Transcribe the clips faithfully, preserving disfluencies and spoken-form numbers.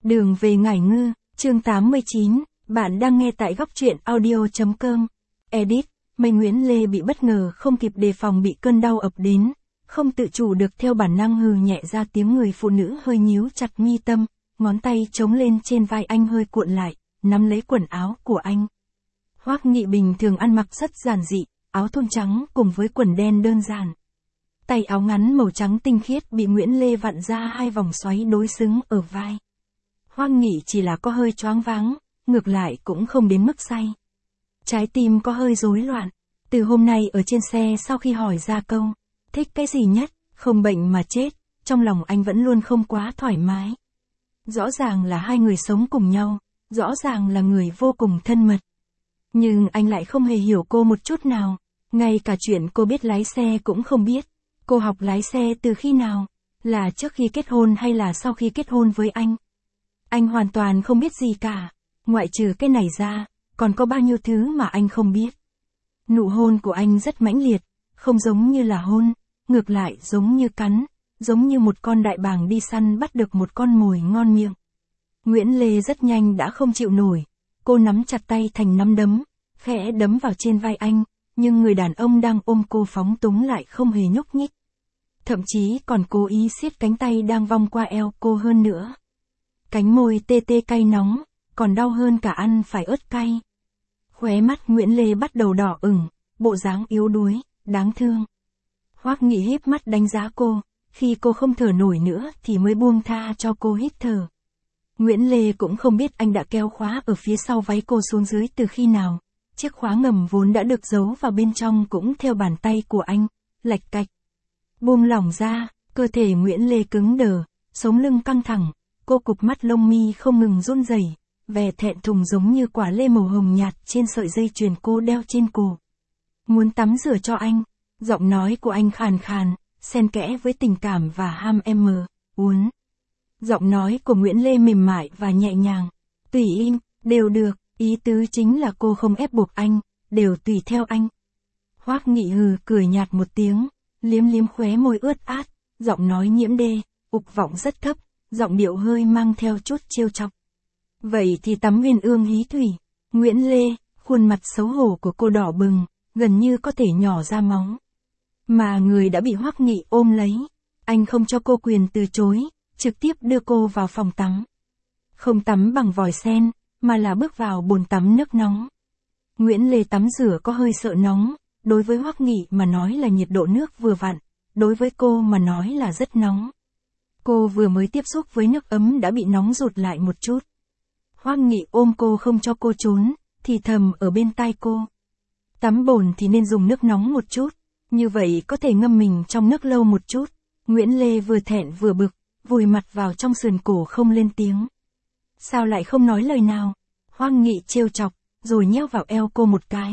Đường về Ngải Ngư, chương tám mươi chín, bạn đang nghe tại góc truyện audio.com. Edit, Mây Nguyễn Lê bị bất ngờ không kịp đề phòng bị cơn đau ập đến, không tự chủ được theo bản năng hừ nhẹ ra tiếng, người phụ nữ hơi nhíu chặt mi tâm, ngón tay chống lên trên vai anh hơi cuộn lại, nắm lấy quần áo của anh. Hoắc Nghị bình thường ăn mặc rất giản dị, áo thun trắng cùng với quần đen đơn giản. Tay áo ngắn màu trắng tinh khiết bị Nguyễn Lê vặn ra hai vòng xoáy đối xứng ở vai. Hoắc Nghị chỉ là có hơi choáng váng, ngược lại cũng không đến mức say. Trái tim có hơi rối loạn, từ hôm nay ở trên xe sau khi hỏi ra câu, thích cái gì nhất, không bệnh mà chết, trong lòng anh vẫn luôn không quá thoải mái. Rõ ràng là hai người sống cùng nhau, rõ ràng là người vô cùng thân mật. Nhưng anh lại không hề hiểu cô một chút nào, ngay cả chuyện cô biết lái xe cũng không biết. Cô học lái xe từ khi nào? Là trước khi kết hôn hay là sau khi kết hôn với anh? Anh hoàn toàn không biết gì cả, ngoại trừ cái này ra, còn có bao nhiêu thứ mà anh không biết. Nụ hôn của anh rất mãnh liệt, không giống như là hôn, ngược lại giống như cắn, giống như một con đại bàng đi săn bắt được một con mồi ngon miệng. Nguyễn Lê rất nhanh đã không chịu nổi, cô nắm chặt tay thành nắm đấm, khẽ đấm vào trên vai anh, nhưng người đàn ông đang ôm cô phóng túng lại không hề nhúc nhích. Thậm chí còn cố ý siết cánh tay đang vòng qua eo cô hơn nữa. Cánh môi tê tê cay nóng, còn đau hơn cả ăn phải ớt cay. Khóe mắt Nguyễn Lê bắt đầu đỏ ửng, bộ dáng yếu đuối, đáng thương. Hoắc Nghị híp mắt đánh giá cô, khi cô không thở nổi nữa thì mới buông tha cho cô hít thở. Nguyễn Lê cũng không biết anh đã kéo khóa ở phía sau váy cô xuống dưới từ khi nào. Chiếc khóa ngầm vốn đã được giấu vào bên trong cũng theo bàn tay của anh, lạch cạch. Buông lỏng ra, cơ thể Nguyễn Lê cứng đờ, sống lưng căng thẳng, cô cụp mắt lông mi không ngừng run rẩy, vẻ thẹn thùng giống như quả lê màu hồng nhạt trên sợi dây chuyền cô đeo trên cổ. Muốn tắm rửa cho anh, giọng nói của anh khàn khàn, xen kẽ với tình cảm và ham em mờ, uốn. Giọng nói của Nguyễn Lê mềm mại và nhẹ nhàng, tùy im, đều được, ý tứ chính là cô không ép buộc anh, đều tùy theo anh. Hoắc Nghị hừ cười nhạt một tiếng, liếm liếm khóe môi ướt át, giọng nói nhiễm đê, ục vọng rất thấp, giọng điệu hơi mang theo chút trêu chọc. Vậy thì tắm Uyên Ương hí thủy. Nguyễn Lê, khuôn mặt xấu hổ của cô đỏ bừng, gần như có thể nhỏ ra máu. Mà người đã bị Hoắc Nghị ôm lấy, anh không cho cô quyền từ chối, trực tiếp đưa cô vào phòng tắm. Không tắm bằng vòi sen, mà là bước vào bồn tắm nước nóng. Nguyễn Lê tắm rửa có hơi sợ nóng, đối với Hoắc Nghị mà nói là nhiệt độ nước vừa vặn, đối với cô mà nói là rất nóng. Cô vừa mới tiếp xúc với nước ấm đã bị nóng rụt lại một chút. Hoắc Nghị ôm cô không cho cô trốn, thì thầm ở bên tai cô. Tắm bồn thì nên dùng nước nóng một chút, như vậy có thể ngâm mình trong nước lâu một chút. Nguyễn Lê vừa thẹn vừa bực, vùi mặt vào trong sườn cổ không lên tiếng. Sao lại không nói lời nào? Hoắc Nghị trêu chọc, rồi nheo vào eo cô một cái.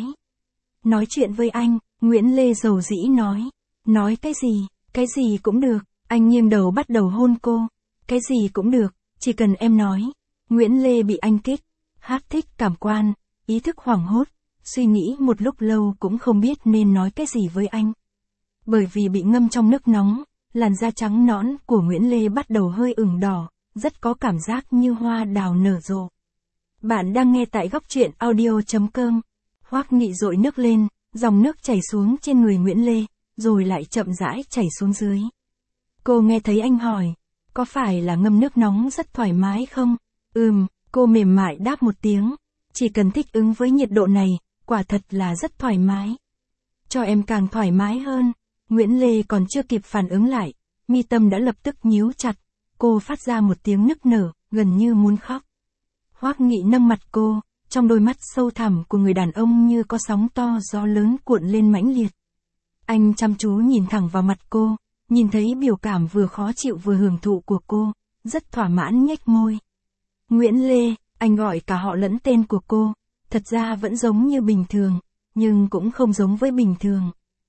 Nói chuyện với anh, Nguyễn Lê dầu dĩ nói. Nói cái gì, cái gì cũng được, anh nghiêng đầu bắt đầu hôn cô. Cái gì cũng được, chỉ cần em nói. Nguyễn Lê bị anh kích, hát thích cảm quan, ý thức hoảng hốt, suy nghĩ một lúc lâu cũng không biết nên nói cái gì với anh. Bởi vì bị ngâm trong nước nóng, làn da trắng nõn của Nguyễn Lê bắt đầu hơi ửng đỏ, rất có cảm giác như hoa đào nở rộ. Bạn đang nghe tại góc truyện audio.com. Hoắc Nghị dội nước lên, dòng nước chảy xuống trên người Nguyễn Lê, rồi lại chậm rãi chảy xuống dưới. Cô nghe thấy anh hỏi, có phải là ngâm nước nóng rất thoải mái không? Ừm, cô mềm mại đáp một tiếng, chỉ cần thích ứng với nhiệt độ này, quả thật là rất thoải mái. Cho em càng thoải mái hơn. Nguyễn Lê còn chưa kịp phản ứng lại, mi tâm đã lập tức nhíu chặt, cô phát ra một tiếng nức nở, gần như muốn khóc. Hoắc Nghị nâng mặt cô, trong đôi mắt sâu thẳm của người đàn ông như có sóng to gió lớn cuộn lên mãnh liệt. Anh chăm chú nhìn thẳng vào mặt cô, nhìn thấy biểu cảm vừa khó chịu vừa hưởng thụ của cô, rất thỏa mãn nhếch môi. Nguyễn Lê, anh gọi cả họ lẫn tên của cô, thật ra vẫn giống như bình thường, nhưng cũng không giống với bình thường.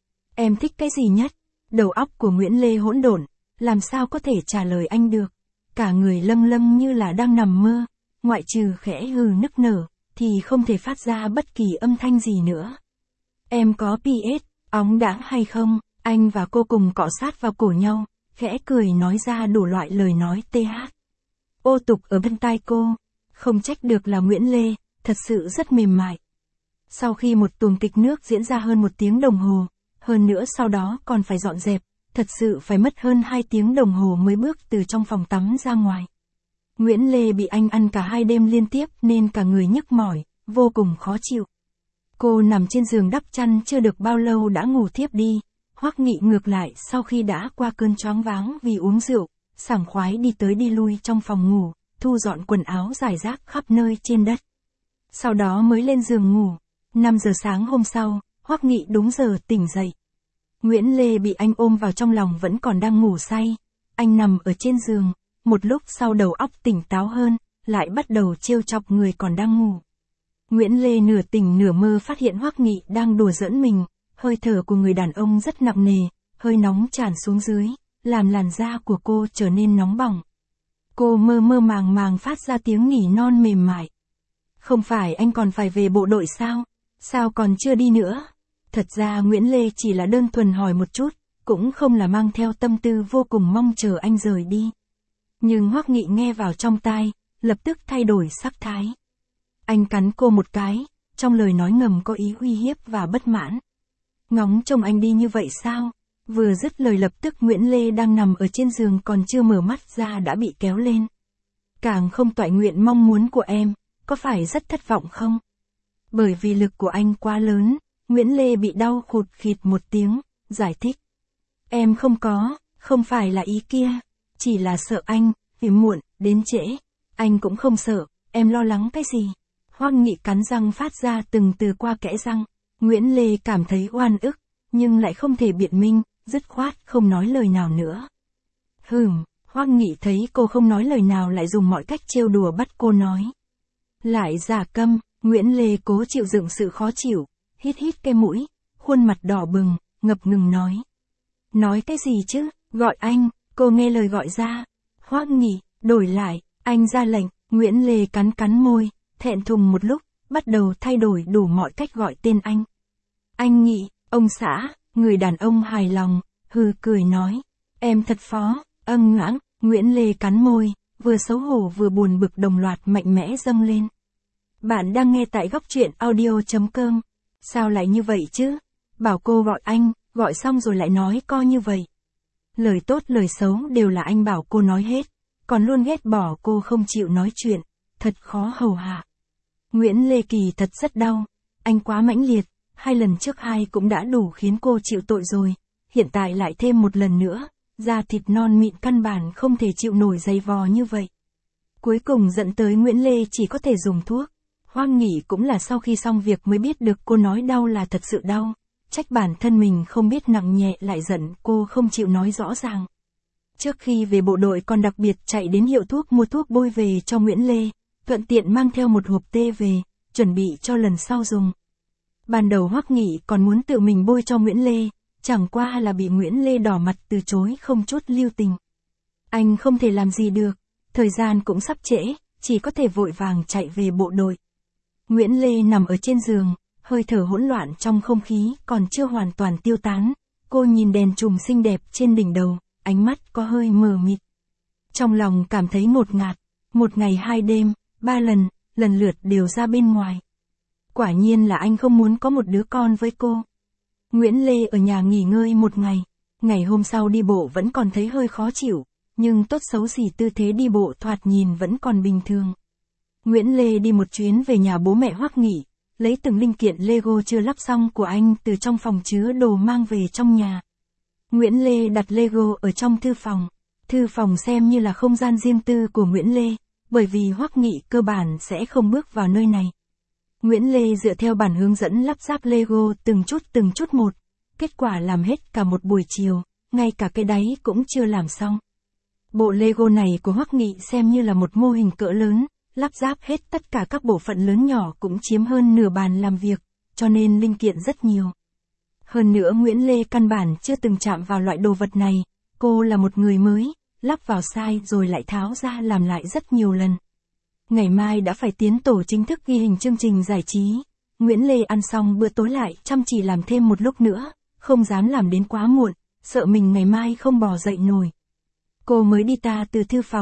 Em thích cái gì nhất? Đầu óc của Nguyễn Lê hỗn độn, làm sao có thể trả lời anh được. Cả người lâng lâng như là đang nằm mơ, ngoại trừ khẽ hừ nức nở, thì không thể phát ra bất kỳ âm thanh gì nữa. Em có pH, óng đãng hay không? Anh và cô cùng cọ sát vào cổ nhau, khẽ cười nói ra đủ loại lời nói th. ô tục ở bên tai cô. Không trách được là Nguyễn Lê, thật sự rất mềm mại. Sau khi một tuồng kịch nước diễn ra hơn một tiếng đồng hồ, hơn nữa sau đó còn phải dọn dẹp, thật sự phải mất hơn hai tiếng đồng hồ mới bước từ trong phòng tắm ra ngoài. Nguyễn Lê bị anh ăn cả hai đêm liên tiếp nên cả người nhức mỏi, vô cùng khó chịu. Cô nằm trên giường đắp chăn chưa được bao lâu đã ngủ thiếp đi. Hoắc Nghị ngược lại sau khi đã qua cơn choáng váng vì uống rượu, sảng khoái đi tới đi lui trong phòng ngủ, thu dọn quần áo rải rác khắp nơi trên đất. Sau đó mới lên giường ngủ. năm giờ sáng hôm sau, Hoắc Nghị đúng giờ tỉnh dậy. Nguyễn Lê bị anh ôm vào trong lòng vẫn còn đang ngủ say. Anh nằm ở trên giường, một lúc sau đầu óc tỉnh táo hơn, lại bắt đầu trêu chọc người còn đang ngủ. Nguyễn Lê nửa tỉnh nửa mơ phát hiện Hoắc Nghị đang đùa giỡn mình, hơi thở của người đàn ông rất nặng nề, hơi nóng tràn xuống dưới, làm làn da của cô trở nên nóng bỏng. Cô mơ mơ màng màng phát ra tiếng nỉ non mềm mại. Không phải anh còn phải về bộ đội sao? Sao còn chưa đi nữa? Thật ra Nguyễn Lê chỉ là đơn thuần hỏi một chút, cũng không là mang theo tâm tư vô cùng mong chờ anh rời đi. Nhưng Hoắc Nghị nghe vào trong tai, lập tức thay đổi sắc thái. Anh cắn cô một cái, trong lời nói ngầm có ý uy hiếp và bất mãn. Ngóng trông anh đi như vậy sao? Vừa dứt lời lập tức Nguyễn Lê đang nằm ở trên giường còn chưa mở mắt ra đã bị kéo lên. Càng không toại nguyện mong muốn của em, có phải rất thất vọng không? Bởi vì lực của anh quá lớn, Nguyễn Lê bị đau khụt khịt một tiếng, giải thích. Em không có, không phải là ý kia, chỉ là sợ anh, vì muộn, đến trễ. Anh cũng không sợ, em lo lắng cái gì? Hoắc Nghị cắn răng phát ra từng từ qua kẽ răng. Nguyễn Lê cảm thấy oan ức, nhưng lại không thể biện minh, dứt khoát không nói lời nào nữa. Hừm, Hoắc Nghị thấy cô không nói lời nào lại dùng mọi cách trêu đùa bắt cô nói. Lại giả câm, Nguyễn Lê cố chịu đựng sự khó chịu, hít hít cái mũi, khuôn mặt đỏ bừng, ngập ngừng nói. Nói cái gì chứ, gọi anh, cô nghe lời gọi ra. Hoắc Nghị, đổi lại, anh ra lệnh, Nguyễn Lê cắn cắn môi, thẹn thùng một lúc, bắt đầu thay đổi đủ mọi cách gọi tên anh. Anh Nghị, ông xã, người đàn ông hài lòng, hừ cười nói. Em thật phó, âng ngãng, Nguyễn Lê cắn môi, vừa xấu hổ vừa buồn bực đồng loạt mạnh mẽ dâng lên. Bạn đang nghe tại góc truyện audio chấm com. Sao lại như vậy chứ? Bảo cô gọi anh, gọi xong rồi lại nói co như vậy. Lời tốt lời xấu đều là anh bảo cô nói hết, còn luôn ghét bỏ cô không chịu nói chuyện, thật khó hầu hạ. Nguyễn Lê Kỳ thật rất đau, anh quá mãnh liệt, hai lần trước hai cũng đã đủ khiến cô chịu tội rồi, hiện tại lại thêm một lần nữa, da thịt non mịn căn bản không thể chịu nổi dày vò như vậy. Cuối cùng dẫn tới Nguyễn Lê chỉ có thể dùng thuốc. Hoắc Nghị cũng là sau khi xong việc mới biết được cô nói đau là thật sự đau, trách bản thân mình không biết nặng nhẹ lại giận cô không chịu nói rõ ràng. Trước khi về bộ đội còn đặc biệt chạy đến hiệu thuốc mua thuốc bôi về cho Nguyễn Lê, thuận tiện mang theo một hộp tê về, chuẩn bị cho lần sau dùng. Ban đầu Hoắc Nghị còn muốn tự mình bôi cho Nguyễn Lê, chẳng qua là bị Nguyễn Lê đỏ mặt từ chối không chút lưu tình. Anh không thể làm gì được, thời gian cũng sắp trễ, chỉ có thể vội vàng chạy về bộ đội. Nguyễn Lê nằm ở trên giường, hơi thở hỗn loạn trong không khí còn chưa hoàn toàn tiêu tán, cô nhìn đèn chùm xinh đẹp trên đỉnh đầu, ánh mắt có hơi mờ mịt. Trong lòng cảm thấy ngột ngạt, một ngày hai đêm, ba lần, lần lượt đều ra bên ngoài. Quả nhiên là anh không muốn có một đứa con với cô. Nguyễn Lê ở nhà nghỉ ngơi một ngày, ngày hôm sau đi bộ vẫn còn thấy hơi khó chịu, nhưng tốt xấu gì tư thế đi bộ thoạt nhìn vẫn còn bình thường. Nguyễn Lê đi một chuyến về nhà bố mẹ Hoắc Nghị, lấy từng linh kiện Lego chưa lắp xong của anh từ trong phòng chứa đồ mang về trong nhà. Nguyễn Lê đặt Lego ở trong thư phòng, thư phòng xem như là không gian riêng tư của Nguyễn Lê, bởi vì Hoắc Nghị cơ bản sẽ không bước vào nơi này. Nguyễn Lê dựa theo bản hướng dẫn lắp ráp Lego từng chút từng chút một, kết quả làm hết cả một buổi chiều, ngay cả cái đáy cũng chưa làm xong. Bộ Lego này của Hoắc Nghị xem như là một mô hình cỡ lớn, lắp ráp hết tất cả các bộ phận lớn nhỏ cũng chiếm hơn nửa bàn làm việc, cho nên linh kiện rất nhiều. Hơn nữa Nguyễn Lê căn bản chưa từng chạm vào loại đồ vật này, cô là một người mới, lắp vào sai rồi lại tháo ra làm lại rất nhiều lần. Ngày mai đã phải tiến tổ chính thức ghi hình chương trình giải trí. Nguyễn Lê ăn xong bữa tối lại chăm chỉ làm thêm một lúc nữa, không dám làm đến quá muộn, sợ mình ngày mai không bò dậy nổi. Cô mới đi ta từ thư phòng,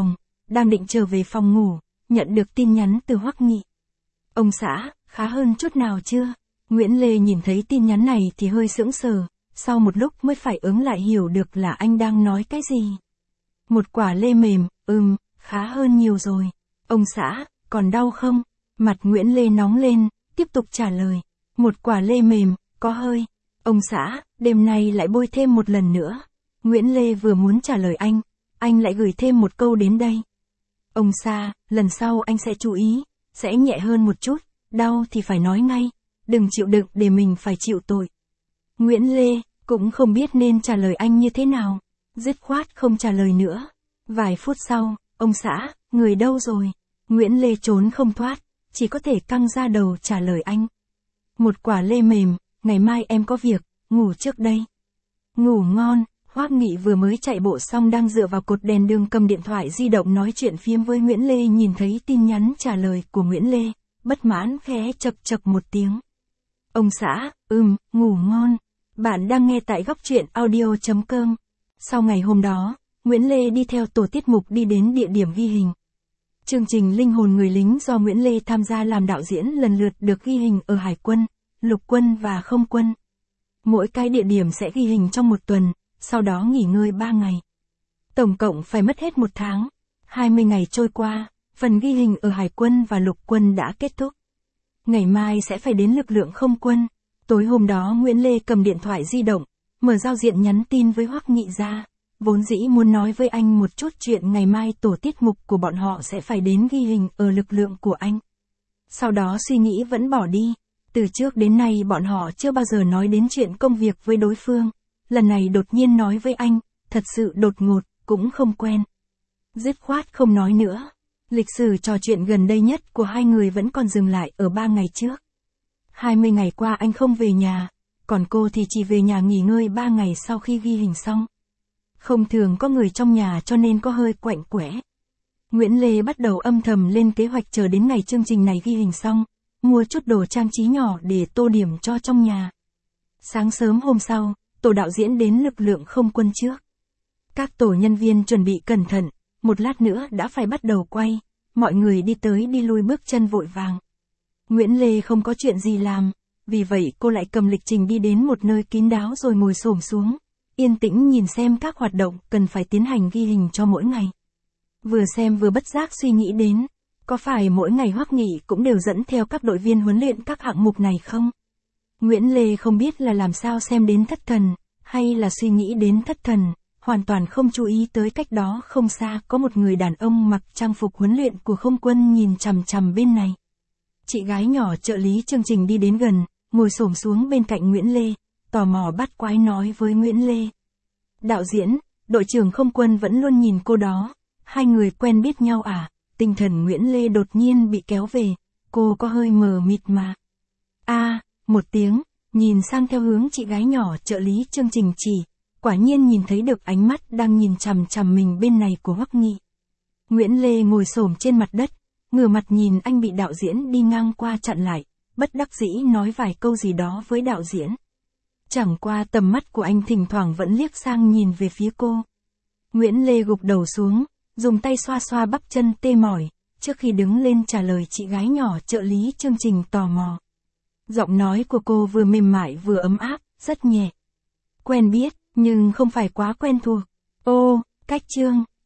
đang định trở về phòng ngủ, nhận được tin nhắn từ Hoắc Nghị. Ông xã, khá hơn chút nào chưa? Nguyễn Lê nhìn thấy tin nhắn này thì hơi sững sờ, sau một lúc mới phải ứng lại hiểu được là anh đang nói cái gì. Một quả lê mềm, ừm, khá hơn nhiều rồi. Ông xã, còn đau không? Mặt Nguyễn Lê nóng lên, tiếp tục trả lời. Một quả lê mềm, có hơi. Ông xã, đêm nay lại bôi thêm một lần nữa. Nguyễn Lê vừa muốn trả lời anh, anh lại gửi thêm một câu đến đây. Ông xã, lần sau anh sẽ chú ý, sẽ nhẹ hơn một chút, đau thì phải nói ngay, đừng chịu đựng để mình phải chịu tội. Nguyễn Lê cũng không biết nên trả lời anh như thế nào, dứt khoát không trả lời nữa. Vài phút sau, ông xã, người đâu rồi? Nguyễn Lê trốn không thoát, chỉ có thể căng ra đầu trả lời anh. Một quả lê mềm, ngày mai em có việc, ngủ trước đây. Ngủ ngon. Hoắc Nghị vừa mới chạy bộ xong đang dựa vào cột đèn đường cầm điện thoại di động nói chuyện phiếm với Nguyễn Lê, nhìn thấy tin nhắn trả lời của Nguyễn Lê, bất mãn khẽ chập chập một tiếng. Ông xã, ừm, ngủ ngon. Bạn đang nghe tại góc truyện audio chấm com. Sau ngày hôm đó, Nguyễn Lê đi theo tổ tiết mục đi đến địa điểm ghi hình. Chương trình Linh hồn người lính do Nguyễn Lê tham gia làm đạo diễn lần lượt được ghi hình ở Hải quân, Lục quân và Không quân. Mỗi cái địa điểm sẽ ghi hình trong một tuần, sau đó nghỉ ngơi ba ngày. Tổng cộng phải mất hết một tháng. hai mươi ngày trôi qua, phần ghi hình ở Hải quân và Lục quân đã kết thúc. Ngày mai sẽ phải đến lực lượng Không quân. Tối hôm đó Nguyễn Lê cầm điện thoại di động, mở giao diện nhắn tin với Hoắc Nghị ra. Vốn dĩ muốn nói với anh một chút chuyện ngày mai tổ tiết mục của bọn họ sẽ phải đến ghi hình ở lực lượng của anh. Sau đó suy nghĩ vẫn bỏ đi. Từ trước đến nay bọn họ chưa bao giờ nói đến chuyện công việc với đối phương. Lần này đột nhiên nói với anh, thật sự đột ngột, cũng không quen. Dứt khoát không nói nữa. Lịch sử trò chuyện gần đây nhất của hai người vẫn còn dừng lại ở ba ngày trước. hai mươi ngày qua anh không về nhà, còn cô thì chỉ về nhà nghỉ ngơi ba ngày sau khi ghi hình xong. Không thường có người trong nhà cho nên có hơi quạnh quẽ. Nguyễn Lê bắt đầu âm thầm lên kế hoạch chờ đến ngày chương trình này ghi hình xong, mua chút đồ trang trí nhỏ để tô điểm cho trong nhà. Sáng sớm hôm sau, tổ đạo diễn đến lực lượng Không quân trước. Các tổ nhân viên chuẩn bị cẩn thận, một lát nữa đã phải bắt đầu quay, mọi người đi tới đi lui bước chân vội vàng. Nguyễn Lê không có chuyện gì làm, vì vậy cô lại cầm lịch trình đi đến một nơi kín đáo rồi ngồi xổm xuống, yên tĩnh nhìn xem các hoạt động cần phải tiến hành ghi hình cho mỗi ngày. Vừa xem vừa bất giác suy nghĩ đến, có phải mỗi ngày Hoắc Nghị cũng đều dẫn theo các đội viên huấn luyện các hạng mục này không? Nguyễn Lê không biết là làm sao xem đến thất thần, hay là suy nghĩ đến thất thần, hoàn toàn không chú ý tới cách đó không xa có một người đàn ông mặc trang phục huấn luyện của Không quân nhìn chằm chằm bên này. Chị gái nhỏ trợ lý chương trình đi đến gần, ngồi xổm xuống bên cạnh Nguyễn Lê, tò mò bắt quái nói với Nguyễn Lê. Đạo diễn, đội trưởng Không quân vẫn luôn nhìn cô đó, hai người quen biết nhau à? Tinh thần Nguyễn Lê đột nhiên bị kéo về, cô có hơi mờ mịt mà. A, à, một tiếng, nhìn sang theo hướng chị gái nhỏ trợ lý chương trình chỉ, quả nhiên nhìn thấy được ánh mắt đang nhìn chằm chằm mình bên này của Hoắc Nghị. Nguyễn Lê ngồi xổm trên mặt đất, ngửa mặt nhìn anh bị đạo diễn đi ngang qua chặn lại, bất đắc dĩ nói vài câu gì đó với đạo diễn. Chẳng qua tầm mắt của anh thỉnh thoảng vẫn liếc sang nhìn về phía cô. Nguyễn Lê gục đầu xuống, dùng tay xoa xoa bắp chân tê mỏi, trước khi đứng lên trả lời chị gái nhỏ trợ lý chương trình tò mò. Giọng nói của cô vừa mềm mại vừa ấm áp, rất nhẹ. Quen biết, nhưng không phải quá quen thuộc. Ô, cách chương.